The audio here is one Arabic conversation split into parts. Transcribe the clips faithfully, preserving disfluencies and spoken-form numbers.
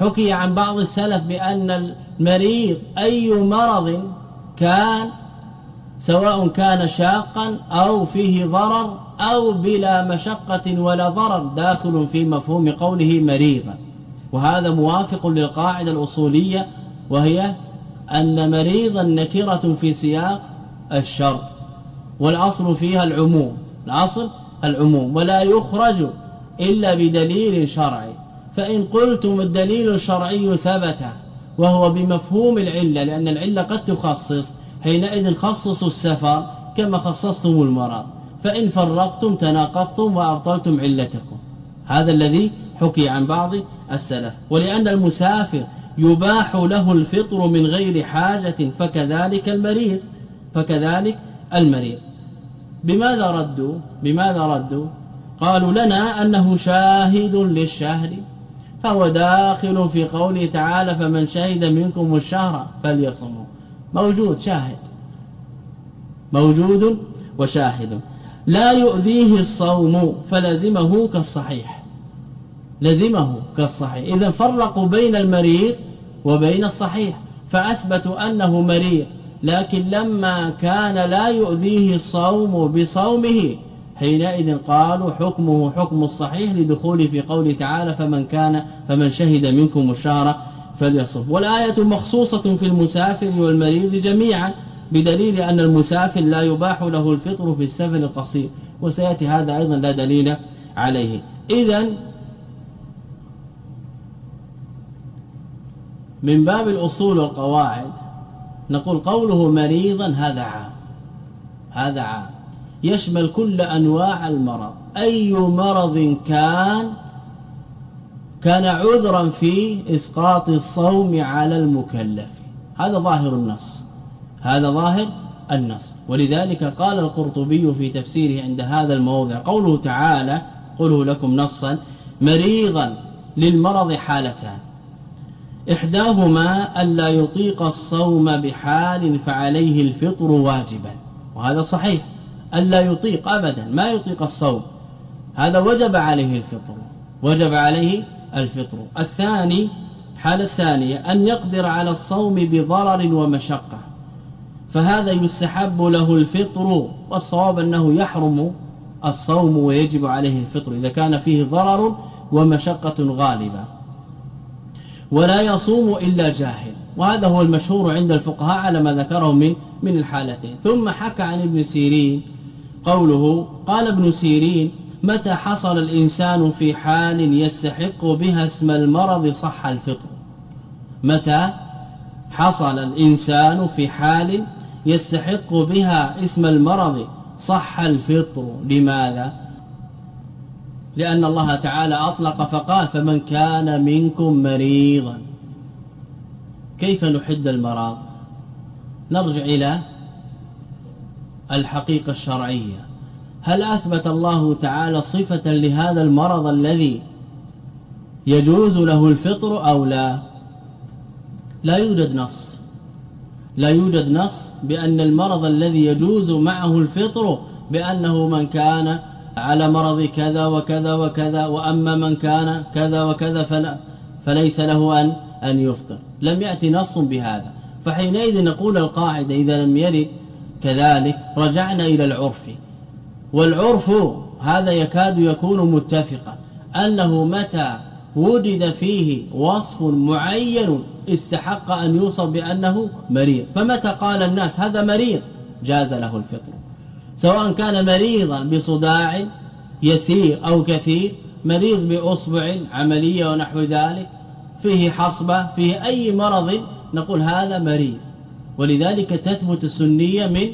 حكي عن بعض السلف بأن المريض أي مرض كان سواء كان شاقا أو فيه ضرر أو بلا مشقة ولا ضرر داخل في مفهوم قوله مريضا. وهذا موافق للقاعدة الأصولية، وهي أن مريضا نكرة في سياق الشرط، والأصل فيها العموم، الأصل العموم، ولا يخرج إلا بدليل شرعي. فإن قلتم الدليل الشرعي ثبت وهو بمفهوم العلة، لأن العلة قد تخصص، حينئذ خصصوا السفر كما خصصتم المرض، فإن فرقتم تناقضتم وأبطلتم علتكم. هذا الذي حكي عن بعض السلف. ولأن المسافر يباح له الفطر من غير حاجة فكذلك المريض فكذلك المريض. بماذا ردوا؟ بماذا ردوا؟ قالوا لنا أنه شاهد للشهر، فهو داخل في قوله تعالى فمن شهد منكم الشهر فليصمه. موجود شاهد، موجود وشاهد. لا يؤذيه الصوم فلزمه كالصحيح، لزمه كالصحيح. إذن فرقوا بين المريض وبين الصحيح، فأثبتوا أنه مريض، لكن لما كان لا يؤذيه الصوم بصومه حينئذ قالوا حكمه حكم الصحيح لدخوله في قوله تعالى فمن كان فمن شهد منكم الشهر فليصم. والآية مخصوصة في المسافر والمريض جميعا، بدليل أن المسافر لا يباح له الفطر في السفر القصير، وسيأتي هذا أيضا لا دليل عليه. إذن من باب الأصول والقواعد نقول قوله مريضا هذا عام، هذا عام يشمل كل أنواع المرض، أي مرض كان كان عذرا في إسقاط الصوم على المكلف. هذا ظاهر النص، هذا ظاهر النص. ولذلك قال القرطبي في تفسيره عند هذا الموضع قوله تعالى قله لكم نصا مريضا للمرض حالتان، إحداهما ألا يطيق الصوم بحال فعليه الفطر واجبا، وهذا صحيح، ألا يطيق أبدا ما يطيق الصوم، هذا وجب عليه الفطر، وجب عليه الفطر. الثاني حالة الثانية أن يقدر على الصوم بضرر ومشقة، فهذا يستحب له الفطر، والصواب أنه يحرم الصوم ويجب عليه الفطر إذا كان فيه ضرر ومشقة غالبة، ولا يصوم إلا جاهل، وهذا هو المشهور عند الفقهاء على ما ذكره من من الحالتين. ثم حكى عن ابن سيرين قوله قال ابن سيرين متى حصل الإنسان في حال يستحق بها اسم المرض صح الفطر. متى حصل الإنسان في حال يستحق بها اسم المرض صح الفطر. لماذا؟ لأن الله تعالى أطلق فقال فمن كان منكم مريضا. كيف نحد المرض؟ نرجع إلى الحقيقة الشرعية. هل أثبت الله تعالى صفة لهذا المرض الذي يجوز له الفطر أو لا؟ لا يوجد نص، لا يوجد نص بأن المرض الذي يجوز معه الفطر بأنه من كان على مرض كذا وكذا وكذا، وأما من كان كذا وكذا فلا فليس له أن أن يفطر. لم يأتي نص بهذا، فحينئذ نقول القاعدة إذا لم يرد كذلك رجعنا إلى العرف، والعرف هذا يكاد يكون متفقا أنه متى وجد فيه وصف معين استحق أن يوصف بأنه مريض، فمتى قال الناس هذا مريض جاز له الفطر، سواء كان مريضا بصداع يسير أو كثير، مريض بأصبع عملية ونحو ذلك، فيه حصبة، فيه أي مرض نقول هذا مريض. ولذلك تثبت السنية من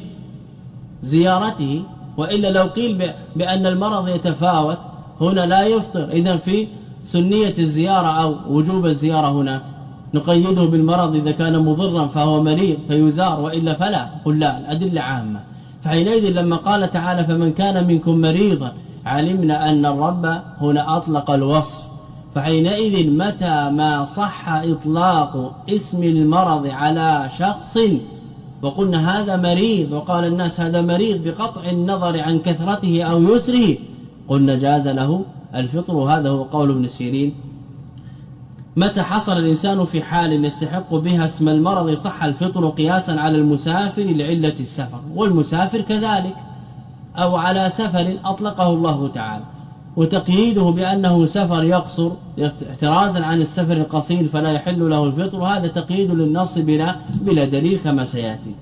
زيارته، وإلا لو قيل بأن المرض يتفاوت هنا لا يفطر، إذن في سنية الزيارة أو وجوب الزيارة هناك نقيده بالمرض، إذا كان مضرا فهو مريض فيزار، وإلا فلا. قل لا، الأدلة عامة. فحينئذ لما قال تعالى فمن كان منكم مريضا علمنا أن الرب هنا أطلق الوصف، فحينئذ متى ما صح إطلاق اسم المرض على شخص وقلنا هذا مريض وقال الناس هذا مريض بقطع النظر عن كثرته أو يسره، قلنا جاز له الفطر. وهذا هو قول ابن سيرين متى حصل الإنسان في حال يستحق بها اسم المرض صح الفطر قياسا على المسافر لعلة السفر، والمسافر كذلك، أو على سفر أطلقه الله تعالى، وتقييده بأنه سفر يقصر احترازا عن السفر القصير فلا يحل له الفطر، هذا تقييد للنص بلا, بلا دليل كما سيأتي.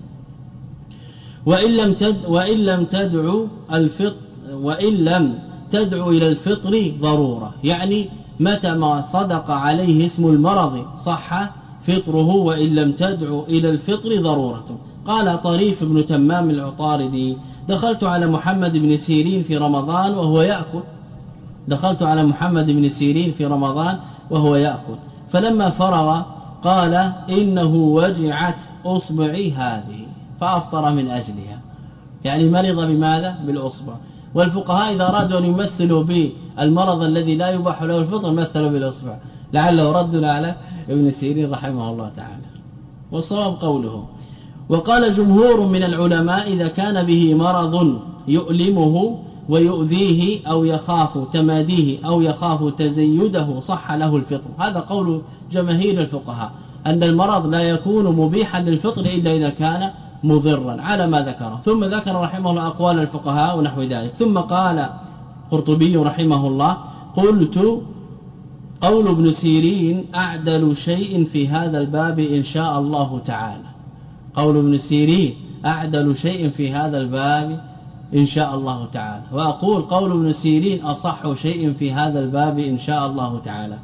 وإن لم تد وإن لم تدعو الفطر وإن لم تدعو إلى الفطر ضرورة، يعني متى ما صدق عليه اسم المرض صح فطره وإن لم تدعو إلى الفطر ضرورة. قال طريف بن تمام العطاردي: دخلت على محمد بن سيرين في رمضان وهو يأكل دخلت على محمد بن سيرين في رمضان وهو يأكل فلما فرغ قال: إنه وجعت أصبعي هذه فأفطر من أجلها، يعني مرض بماذا؟ بالأصبع. والفقهاء إذا أرادوا أن يمثلوا بالمرض الذي لا يباح له الفطر مثلوا بالأصبع، لعله رد على ابن سيرين رحمه الله تعالى. والصواب قوله: وقال جمهور من العلماء إذا كان به مرض يؤلمه ويؤذيه أو يخاف تماديه أو يخاف تزيده صح له الفطر. هذا قول جماهير الفقهاء، أن المرض لا يكون مبيحا للفطر إلا إذا كان مضرا على ما ذكره. ثم ذكر رحمه الله أقوال الفقهاء ونحو ذلك. ثم قال قرطبي رحمه الله: قلت قول ابن سيرين أعدل شيء في هذا الباب إن شاء الله تعالى. قول ابن سيرين أعدل شيء في هذا الباب إن شاء الله تعالى، وأقول قول ابن سيرين أصح شيء في هذا الباب إن شاء الله تعالى.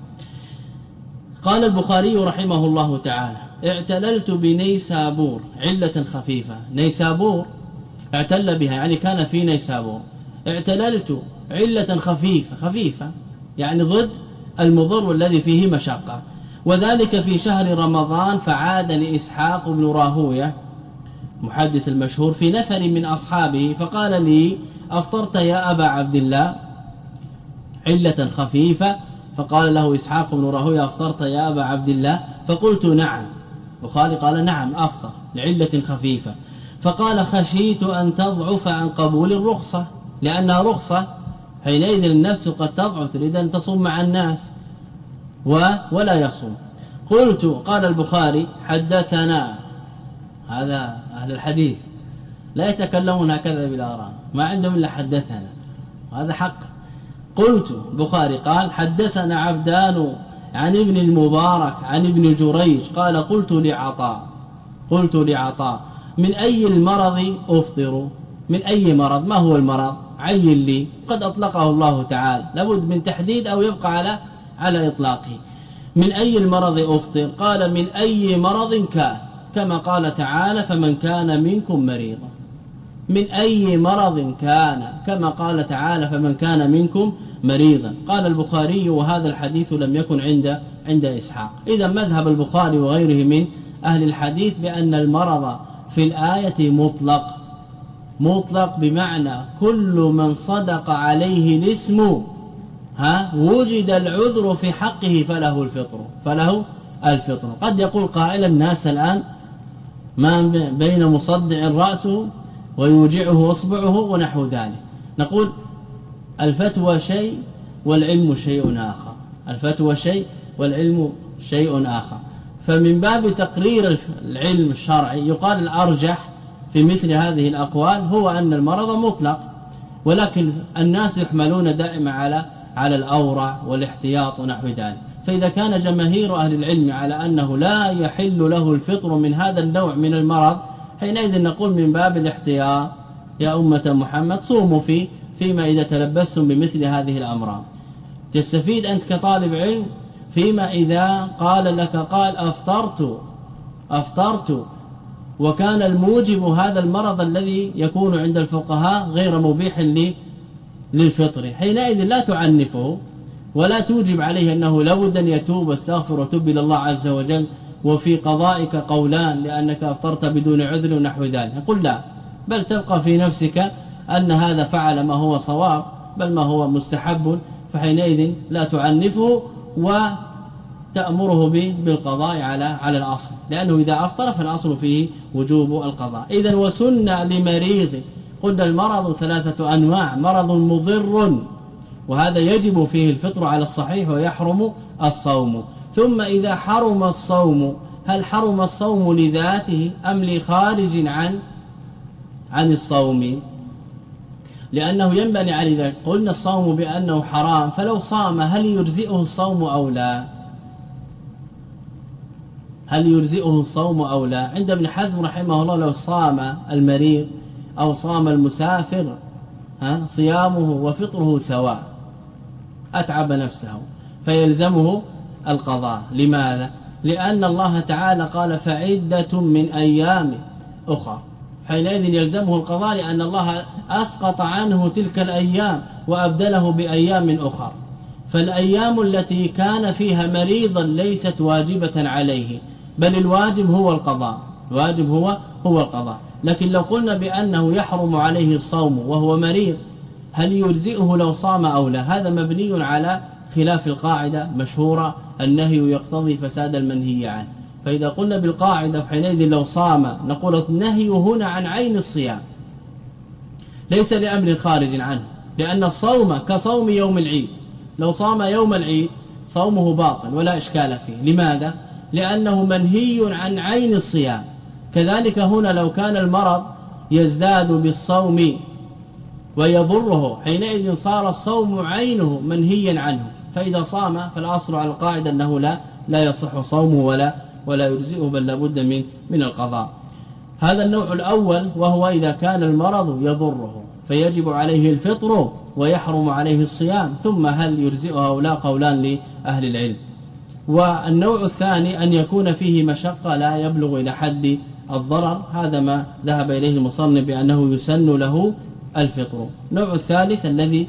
قال البخاري رحمه الله تعالى: اعتللت بنيسابور علة خفيفة. نيسابور اعتل بها يعني كان في نيسابور. اعتللت علة خفيفة خفيفة يعني ضد المضر والذي فيه مشقة، وذلك في شهر رمضان. فعادني إسحاق بن راهوية محدث المشهور في نفر من أصحابه فقال لي: أفطرت يا أبا عبد الله؟ علة خفيفة. فقال له إسحاق بن راهوية: أفطرت يا أبا عبد الله؟ فقلت: نعم. وقال قال: نعم أفطر لعلة خفيفة. فقال: خشيت أن تضعف عن قبول الرخصة، لأنها رخصة حينئذ النفس قد تضعف تريد أن تصوم مع الناس ولا يصوم. قلت قال البخاري: حدثنا. هذا أهل الحديث لا يتكلمون هكذا بالآراء، ما عندهم إلا حدثنا، وهذا حق. قلت البخاري قال: حدثنا عبدان عن ابن المبارك عن ابن جريج قال: قلت لعطاء قلت لعطاء من أي المرض أفطر؟ من أي مرض؟ ما هو المرض؟ عين لي، قد أطلقه الله تعالى، لابد من تحديد أو يبقى على على إطلاقه. من أي المرض أفطر؟ قال: من أي مرض كان، كما قال تعالى: فمن كان منكم مريضا. من أي مرض كان، كما قال تعالى: فمن كان منكم مريضا. قال البخاري: وهذا الحديث لم يكن عند عند إسحاق. إذا مذهب البخاري وغيره من أهل الحديث بأن المرض في الآية مطلق مطلق بمعنى كل من صدق عليه الاسم ها وجد العذر في حقه فله الفطر فله الفطر. قد يقول قائل: الناس الآن ما بين مصدع رأسه ويوجعه اصبعه ونحو ذلك. نقول: الفتوى شيء والعلم شيء آخر الفتوى شيء والعلم شيء آخر. فمن باب تقرير العلم الشرعي يقال الأرجح في مثل هذه الأقوال هو أن المرض مطلق، ولكن الناس يحملون دائما على على الأورع والاحتياط ونحو ذلك. فإذا كان جماهير أهل العلم على أنه لا يحل له الفطر من هذا النوع من المرض، حينئذ نقول من باب الاحتياط يا أمة محمد صوموا في فيما إذا تلبستم بمثل هذه الأمراض. تستفيد أنت كطالب علم فيما إذا قال لك قال أفطرت أفطرت وكان الموجب هذا المرض الذي يكون عند الفقهاء غير مبيح للفطر، حينئذ لا تعنفه ولا توجب عليه أنه لابد أن يتوب واستغفر وتب إلى الله عز وجل وفي قضائك قولان لأنك أفطرت بدون عذر ونحو ذلك. قل لا، بل تبقى في نفسك أن هذا فعل ما هو صواب بل ما هو مستحب، فحينئذ لا تعنفه وتأمره بالقضاء على على الأصل، لأنه إذا أفطر فالأصل فيه وجوب القضاء. إذن وسن لمريض، قلنا المرض ثلاثة أنواع: مرض مضر وهذا يجب فيه الفطر على الصحيح ويحرم الصوم، ثم إذا حرم الصوم هل حرم الصوم لذاته أم لخارج عن عن الصوم؟ لأنه ينبني على ذلك. قلنا الصوم بأنه حرام، فلو صام هل يجزئه الصوم أو لا؟ هل يجزئه الصوم أو لا؟ عند ابن حزم رحمه الله لو صام المريض أو صام المسافر ها صيامه وفطره سواء، أتعب نفسه فيلزمه القضاء. لماذا؟ لأن الله تعالى قال فعدة من أيام أخرى، حينئذ يلزمه القضاء، لأن الله أسقط عنه تلك الأيام وأبدله بأيام أخرى. فالأيام التي كان فيها مريضا ليست واجبة عليه، بل الواجب هو القضاء، الواجب هو هو القضاء. لكن لو قلنا بأنه يحرم عليه الصوم وهو مريض هل يجزئه لو صام أو لا؟ هذا مبني على خلاف القاعدة مشهورة النهي يقتضي فساد المنهي عنه. فإذا قلنا بالقاعدة حينئذ لو صام نقول النهي هنا عن عين الصيام ليس لأمر خارج عنه، لأن الصوم كصوم يوم العيد، لو صام يوم العيد صومه باطل ولا إشكال فيه. لماذا؟ لأنه منهي عن عين الصيام. كذلك هنا لو كان المرض يزداد بالصوم ويضره حينئذ صار الصوم عينه منهيا عنه، فإذا صام فالأصل على القاعدة أنه لا لا يصح صومه ولا ولا يجزئه، بل لابد من من القضاء. هذا النوع الأول، وهو إذا كان المرض يضره فيجب عليه الفطر ويحرم عليه الصيام. ثم هل يجزئه أو لا قولان لأهل العلم. والنوع الثاني أن يكون فيه مشقة لا يبلغ إلى حد الضرر، هذا ما ذهب إليه المصنف بأنه يسن له الفطر. النوع الثالث الذي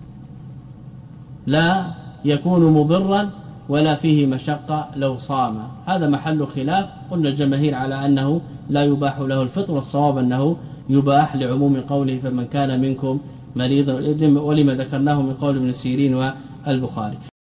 لا يكون مضرا ولا فيه مشقة لو صام، هذا محل خلاف. قلنا الجماهير على أنه لا يباح له الفطر، والصواب أنه يباح لعموم قوله فمن كان منكم مريضا، ولما ذكرناه من قول ابن سيرين والبخاري.